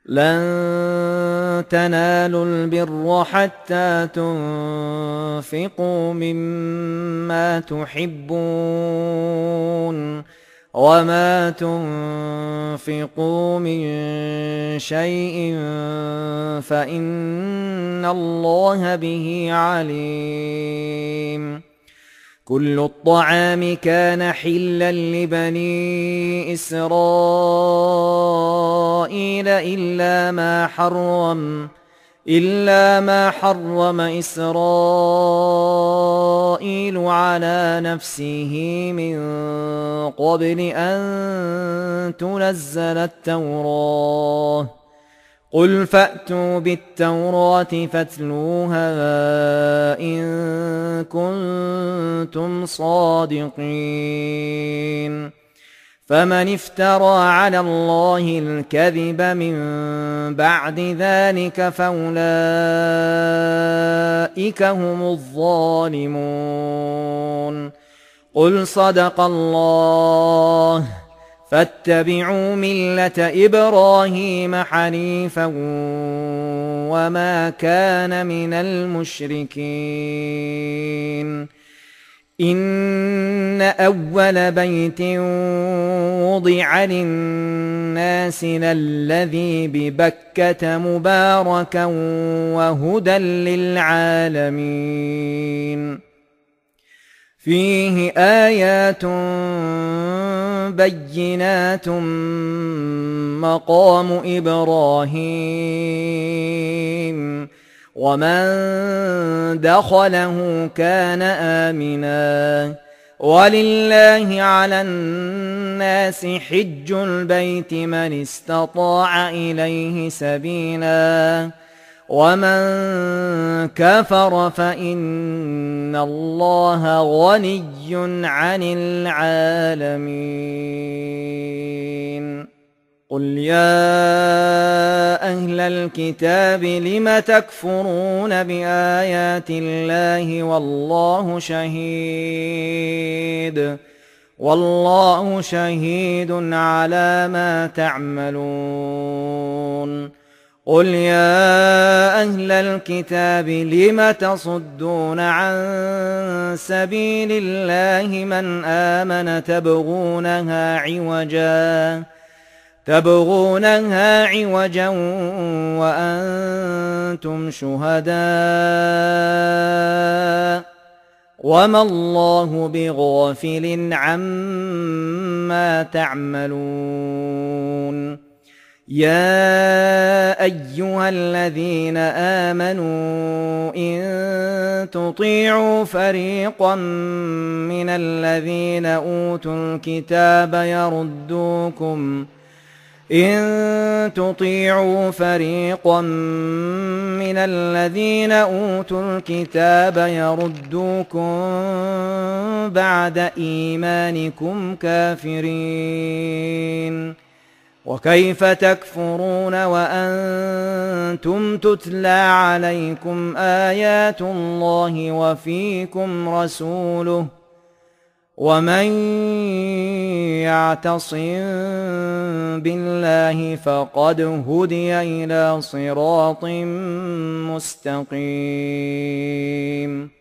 لن تنالوا البر حتى تنفقوا مما تحبون وما تنفقوا من شيء فإن الله به عليم. كل الطعام كان حلا لبني إسرائيل إلا ما حرم إسرائيل على نفسه من قبل أن تنزل التوراة. قل فأتوا بالتوراة فاتلوها إن كنتم صادقين. فمن افترى على الله الكذب من بعد ذلك فأولئك هم الظالمون. قل صدق الله. فاتبعوا ملة إبراهيم حنيفا وما كان من المشركين. إن أول بيت وضع للناس للذي ببكة مباركا وهدى للعالمين. فيه آيات بينات مقام إبراهيم ومن دخله كان آمنا ولله على الناس حج البيت من استطاع إليه سبيلا ومن كفر فإن الله غني عن العالمين. قل يا أهل الكتاب لم تكفرون بآيات الله والله شهيد على ما تعملون. قل يا أهل الكتاب لم تصدون عن سبيل الله من آمن تبغونها عوجا وأنتم شهداء وما الله بغافل عما تعملون. يا أيها الذين آمنوا إن تطيعوا فريقا من الذين أوتوا الكتاب يردوكم بعد إيمانكم كافرين. وكيف تكفرون وأنتم تتلى عليكم آيات الله وفيكم رسوله ومن يعتصم بالله فقد هدي إلى صراط مستقيم.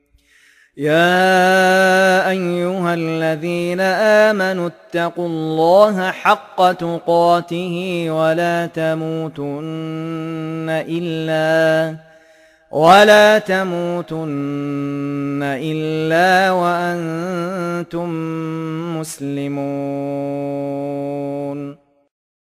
يا أيها الذين آمنوا اتقوا الله حق تقاته ولا تموتن إلا وأنتم مسلمون.